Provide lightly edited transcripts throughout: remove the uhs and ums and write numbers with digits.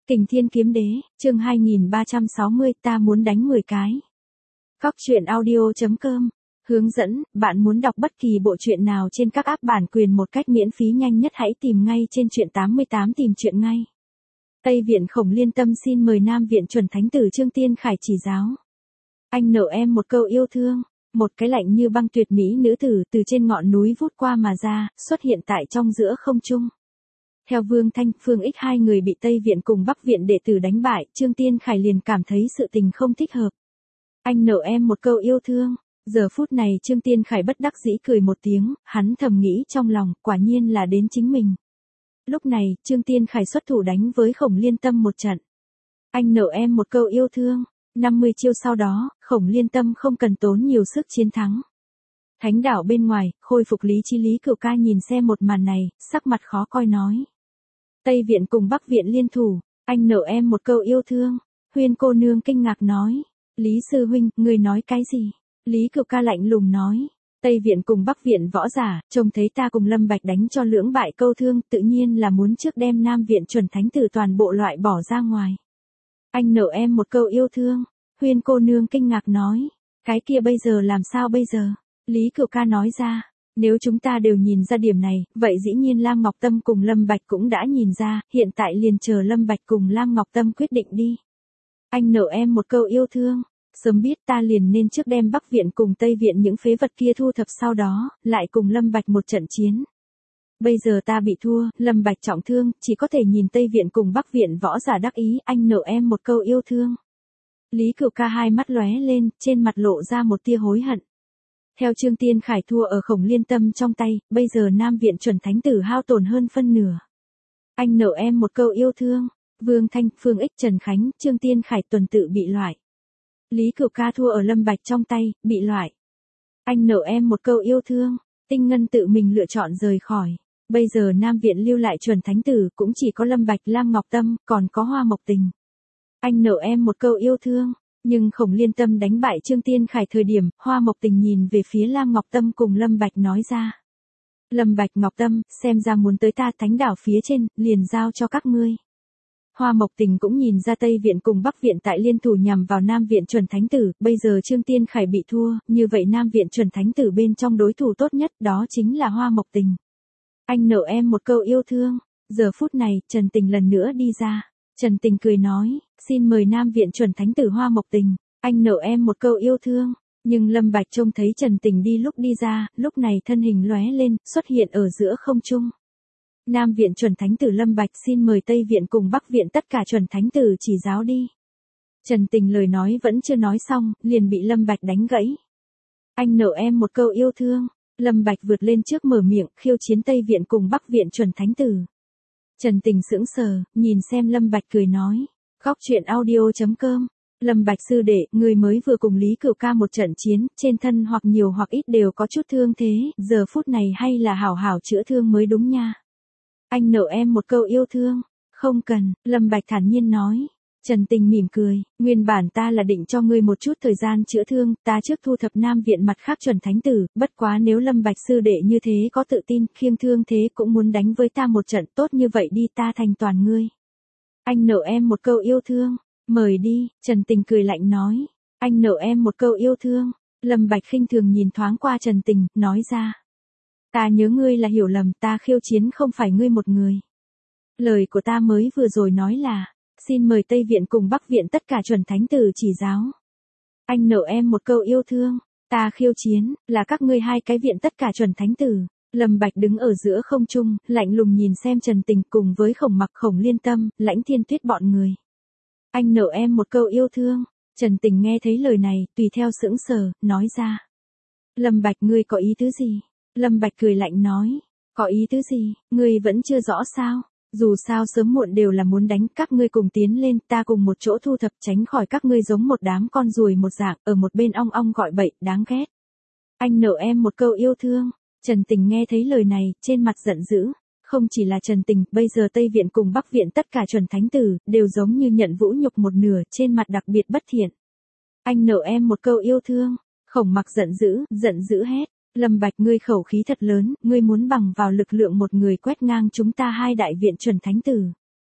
Kình Thiên Kiếm Đế, chương 2360, ta muốn đánh 10 cái. Cóc truyện audio.com. Hướng dẫn, bạn muốn đọc bất kỳ bộ truyện nào trên các app bản quyền một cách miễn phí nhanh nhất hãy tìm ngay trên truyện 88 tìm truyện ngay. Tây Viện Khổng Liên Tâm xin mời Nam Viện Chuẩn Thánh Tử Trương Tiên Khải chỉ giáo. Anh nợ em một câu yêu thương, một cái lạnh như băng tuyệt mỹ nữ tử từ trên ngọn núi vút qua mà ra, xuất hiện tại trong giữa không trung. Theo Vương Thanh, Phương Ích hai người bị Tây Viện cùng Bắc Viện đệ tử đánh bại, Trương Tiên Khải liền cảm thấy sự tình không thích hợp. Anh nợ em một câu yêu thương. Giờ phút này Trương Tiên Khải bất đắc dĩ cười một tiếng, hắn thầm nghĩ trong lòng, quả nhiên là đến chính mình. Lúc này, Trương Tiên Khải xuất thủ đánh với Khổng Liên Tâm một trận. Anh nợ em một câu yêu thương. 50 chiêu sau đó, Khổng Liên Tâm không cần tốn nhiều sức chiến thắng. Thánh đảo bên ngoài, khôi phục lý trí Lý Cửu Ca nhìn xem một màn này, sắc mặt khó coi nói. Tây Viện cùng Bắc Viện liên thủ, anh nợ em một câu yêu thương. Huyên cô nương kinh ngạc nói. Lý sư huynh, người nói cái gì? Lý Cửu Ca lạnh lùng nói. Tây Viện cùng Bắc Viện võ giả, trông thấy ta cùng Lâm Bạch đánh cho lưỡng bại câu thương, tự nhiên là muốn trước đem Nam Viện Chuẩn Thánh Tử toàn bộ loại bỏ ra ngoài. Anh nợ em một câu yêu thương. Huyên cô nương kinh ngạc nói. Cái kia bây giờ làm sao bây giờ? Lý Cửu Ca nói ra. Nếu chúng ta đều nhìn ra điểm này, vậy dĩ nhiên Lam Ngọc Tâm cùng Lâm Bạch cũng đã nhìn ra, hiện tại liền chờ Lâm Bạch cùng Lam Ngọc Tâm quyết định đi. Anh nợ em một câu yêu thương. Sớm biết ta liền nên trước đem Bắc Viện cùng Tây Viện những phế vật kia thu thập sau đó, lại cùng Lâm Bạch một trận chiến. Bây giờ ta bị thua, Lâm Bạch trọng thương, chỉ có thể nhìn Tây Viện cùng Bắc Viện võ giả đắc ý, anh nợ em một câu yêu thương. Lý Cửu Ca hai mắt lóe lên, trên mặt lộ ra một tia hối hận. Theo Trương Tiên Khải thua ở Khổng Liên Tâm trong tay, bây giờ Nam Viện Chuẩn Thánh Tử hao tổn hơn phân nửa. Anh nợ em một câu yêu thương. Vương Thanh, Phương Ích, Trần Khánh, Trương Tiên Khải tuần tự bị loại. Lý Cửu Ca thua ở Lâm Bạch trong tay, bị loại. Anh nợ em một câu yêu thương. Tinh Ngân tự mình lựa chọn rời khỏi. Bây giờ Nam Viện lưu lại Chuẩn Thánh Tử cũng chỉ có Lâm Bạch, Lam Ngọc Tâm, còn có Hoa Mộc Tình. Anh nợ em một câu yêu thương. Nhưng Khổng Liên Tâm đánh bại Trương Tiên Khải thời điểm, Hoa Mộc Tình nhìn về phía Lam Ngọc Tâm cùng Lâm Bạch nói ra. Lâm Bạch Ngọc Tâm, xem ra muốn tới ta thánh đảo phía trên, liền giao cho các ngươi. Hoa Mộc Tình cũng nhìn ra Tây Viện cùng Bắc Viện tại liên thủ nhằm vào Nam Viện Chuẩn Thánh Tử, bây giờ Trương Tiên Khải bị thua, như vậy Nam Viện Chuẩn Thánh Tử bên trong đối thủ tốt nhất đó chính là Hoa Mộc Tình. Anh nợ em một câu yêu thương. Giờ phút này, Trần Tình lần nữa đi ra. Trần Tình cười nói, xin mời Nam Viện Chuẩn Thánh Tử Hoa Mộc Tình, anh nợ em một câu yêu thương. Nhưng Lâm Bạch trông thấy Trần Tình đi lúc đi ra, lúc này thân hình lóe lên, xuất hiện ở giữa không trung. Nam Viện Chuẩn Thánh Tử Lâm Bạch xin mời Tây Viện cùng Bắc Viện tất cả Chuẩn Thánh Tử chỉ giáo đi. Trần Tình lời nói vẫn chưa nói xong, liền bị Lâm Bạch đánh gãy. Anh nợ em một câu yêu thương. Lâm Bạch vượt lên trước mở miệng, khiêu chiến Tây Viện cùng Bắc Viện Chuẩn Thánh Tử. Trần Tình sững sờ, nhìn xem Lâm Bạch cười nói. Cóc truyện audio.com. Lâm Bạch sư đệ, người mới vừa cùng Lý Cửu Ca một trận chiến, trên thân hoặc nhiều hoặc ít đều có chút thương thế, giờ phút này hay là hảo hảo chữa thương mới đúng nha. Anh nợ em một câu yêu thương. Không cần, Lâm Bạch thản nhiên nói. Trần Tình mỉm cười, nguyên bản ta là định cho ngươi một chút thời gian chữa thương, ta trước thu thập Nam Viện mặt khác Chuẩn Thánh Tử, bất quá nếu Lâm Bạch sư đệ như thế có tự tin, khiêng thương thế cũng muốn đánh với ta một trận, tốt như vậy đi, ta thành toàn ngươi. Anh nợ em một câu yêu thương. Mời đi, Trần Tình cười lạnh nói. Anh nợ em một câu yêu thương. Lâm Bạch khinh thường nhìn thoáng qua Trần Tình, nói ra. Ta nhớ ngươi là hiểu lầm, ta khiêu chiến không phải ngươi một người. Lời của ta mới vừa rồi nói là, xin mời Tây Viện cùng Bắc Viện tất cả Chuẩn Thánh Tử chỉ giáo. Anh nợ em một câu yêu thương. Ta khiêu chiến, là các ngươi hai cái viện tất cả Chuẩn Thánh Tử. Lâm Bạch đứng ở giữa không trung, lạnh lùng nhìn xem Trần Tình cùng với Khổng Mặc, Khổng Liên Tâm, Lãnh Thiên Tuyết bọn người. Anh nợ em một câu yêu thương. Trần Tình nghe thấy lời này, tùy theo sững sờ, nói ra. Lâm Bạch ngươi có ý tứ gì? Lâm Bạch cười lạnh nói. Có ý tứ gì, ngươi vẫn chưa rõ sao? Dù sao sớm muộn đều là muốn đánh, các ngươi cùng tiến lên, ta cùng một chỗ thu thập, tránh khỏi các ngươi giống một đám con ruồi một dạng, ở một bên ong ong gọi bậy, đáng ghét. Anh nợ em một câu yêu thương. Trần Tình nghe thấy lời này, trên mặt giận dữ. Không chỉ là Trần Tình, bây giờ Tây Viện cùng Bắc Viện tất cả Chuẩn Thánh Tử, đều giống như nhận vũ nhục một nửa, trên mặt đặc biệt bất thiện. Anh nợ em một câu yêu thương. Khổng Mặc giận dữ hét. Lâm Bạch ngươi khẩu khí thật lớn, ngươi muốn bằng vào lực lượng một người quét ngang chúng ta hai đại viện Chuẩn Thánh Tử.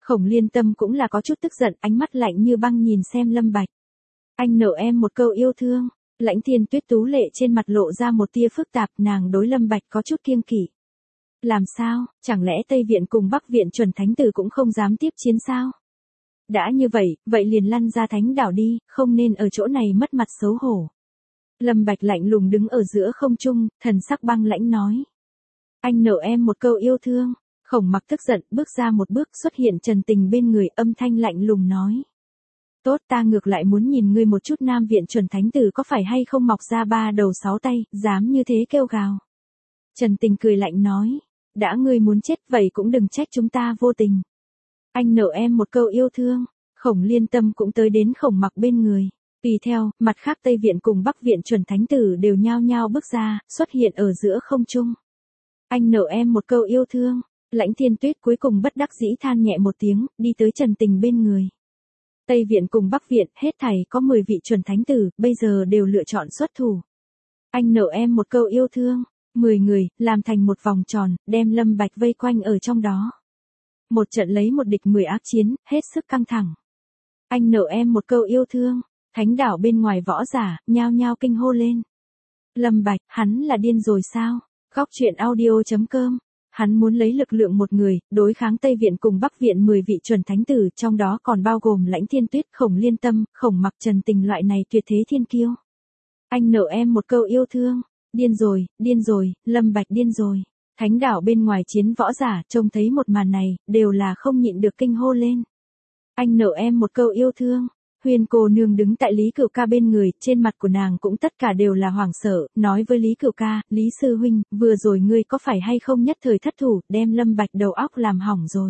Khổng Liên Tâm cũng là có chút tức giận, ánh mắt lạnh như băng nhìn xem Lâm Bạch. Anh nợ em một câu yêu thương. Lãnh Thiên Tuyết tú lệ trên mặt lộ ra một tia phức tạp, nàng đối Lâm Bạch có chút kiêng kỵ. Làm sao, chẳng lẽ Tây Viện cùng Bắc Viện chuẩn thánh tử cũng không dám tiếp chiến sao? Đã như vậy, vậy liền lăn ra thánh đảo đi, không nên ở chỗ này mất mặt xấu hổ. Lâm Bạch lạnh lùng đứng ở giữa không trung, thần sắc băng lãnh nói. Anh nợ em một câu yêu thương. Khổng Mặc tức giận, bước ra một bước, xuất hiện Trần Tình bên người, âm thanh lạnh lùng nói. Tốt, ta ngược lại muốn nhìn ngươi một chút, Nam Viện chuẩn thánh tử có phải hay không mọc ra 3 đầu 6 tay, dám như thế kêu gào. Trần Tình cười lạnh nói. Đã ngươi muốn chết vậy cũng đừng trách chúng ta vô tình. Anh nợ em một câu yêu thương. Khổng Liên Tâm cũng tới đến Khổng Mặc bên người. Tùy theo, mặt khác Tây Viện cùng Bắc Viện chuẩn thánh tử đều nhao nhao bước ra, xuất hiện ở giữa không trung. Anh nợ em một câu yêu thương. Lãnh Thiên Tuyết cuối cùng bất đắc dĩ than nhẹ một tiếng, đi tới Trần Tình bên người. Tây Viện cùng Bắc Viện, hết thảy có 10 vị chuẩn thánh tử, bây giờ đều lựa chọn xuất thủ. Anh nợ em một câu yêu thương. 10 người, làm thành một vòng tròn, đem Lâm Bạch vây quanh ở trong đó. Một trận lấy một địch 10 ác chiến, hết sức căng thẳng. Anh nợ em một câu yêu thương. Thánh đảo bên ngoài võ giả, nhao nhao kinh hô lên. Lâm Bạch, hắn là điên rồi sao? Góc truyện audio.com. Hắn muốn lấy lực lượng một người, đối kháng Tây Viện cùng Bắc Viện 10 vị chuẩn thánh tử, trong đó còn bao gồm Lãnh Thiên Tuyết, Khổng Liên Tâm, Khổng Mặc, Trần Tình loại này tuyệt thế thiên kiêu. Anh nợ em một câu yêu thương. Điên rồi, Lâm Bạch điên rồi. Thánh đảo bên ngoài chiến võ giả, trông thấy một màn này, đều là không nhịn được kinh hô lên. Anh nợ em một câu yêu thương. Huyền cô nương đứng tại Lý Cửu Ca bên người, trên mặt của nàng cũng tất cả đều là hoảng sợ, nói với Lý Cửu Ca, Lý sư huynh, vừa rồi ngươi có phải hay không nhất thời thất thủ, đem Lâm Bạch đầu óc làm hỏng rồi.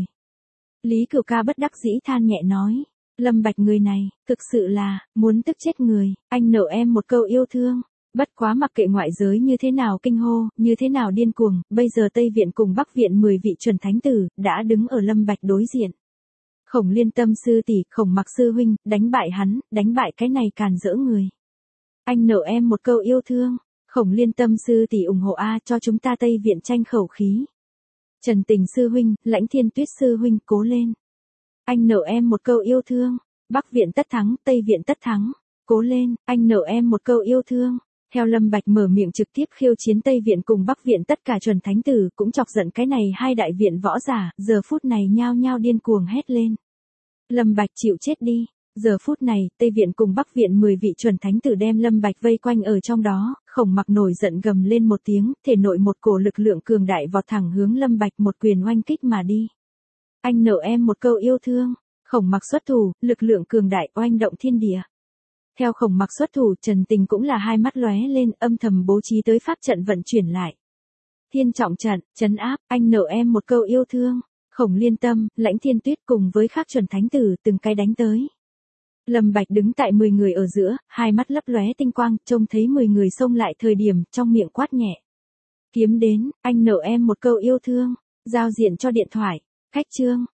Lý Cửu Ca bất đắc dĩ than nhẹ nói, Lâm Bạch người này, thực sự là, muốn tức chết người, anh nợ em một câu yêu thương. Bất quá mặc kệ ngoại giới như thế nào kinh hô, như thế nào điên cuồng, bây giờ Tây Viện cùng Bắc Viện 10 vị chuẩn thánh tử, đã đứng ở Lâm Bạch đối diện. Khổng Liên Tâm sư tỷ, Khổng Mặc sư huynh, đánh bại hắn, đánh bại cái này càn rỡ người. Anh nợ em một câu yêu thương. Khổng Liên Tâm sư tỷ ủng hộ A cho chúng ta Tây Viện tranh khẩu khí. Trần Tình sư huynh, Lãnh Thiên Tuyết sư huynh, cố lên. Anh nợ em một câu yêu thương. Bắc Viện tất thắng, Tây Viện tất thắng. Cố lên, anh nợ em một câu yêu thương. Theo Lâm Bạch mở miệng trực tiếp khiêu chiến Tây Viện cùng Bắc Viện tất cả chuẩn thánh tử, cũng chọc giận cái này hai đại viện võ giả, giờ phút này nhao nhao điên cuồng hét lên. Lâm Bạch chịu chết đi. Giờ phút này, Tây Viện cùng Bắc Viện 10 vị chuẩn thánh tử đem Lâm Bạch vây quanh ở trong đó, Khổng Mặc nổi giận gầm lên một tiếng, thể nội một cổ lực lượng cường đại vọt thẳng hướng Lâm Bạch một quyền oanh kích mà đi. Anh nợ em một câu yêu thương. Khổng Mặc xuất thủ, lực lượng cường đại oanh động thiên địa. Theo Khổng Mặc xuất thủ, Trần Tình cũng là hai mắt lóe lên, âm thầm bố trí tới pháp trận vận chuyển lại. Thiên trọng trận, trấn áp, anh nợ em một câu yêu thương. Khổng Liên Tâm, Lãnh Thiên Tuyết cùng với các chuẩn thánh tử từng cái đánh tới. Lâm Bạch đứng tại 10 người ở giữa, hai mắt lấp lóe tinh quang, trông thấy 10 người xông lại thời điểm, trong miệng quát nhẹ. Kiếm đến, anh nợ em một câu yêu thương. Giao diện cho điện thoại. Khách chương.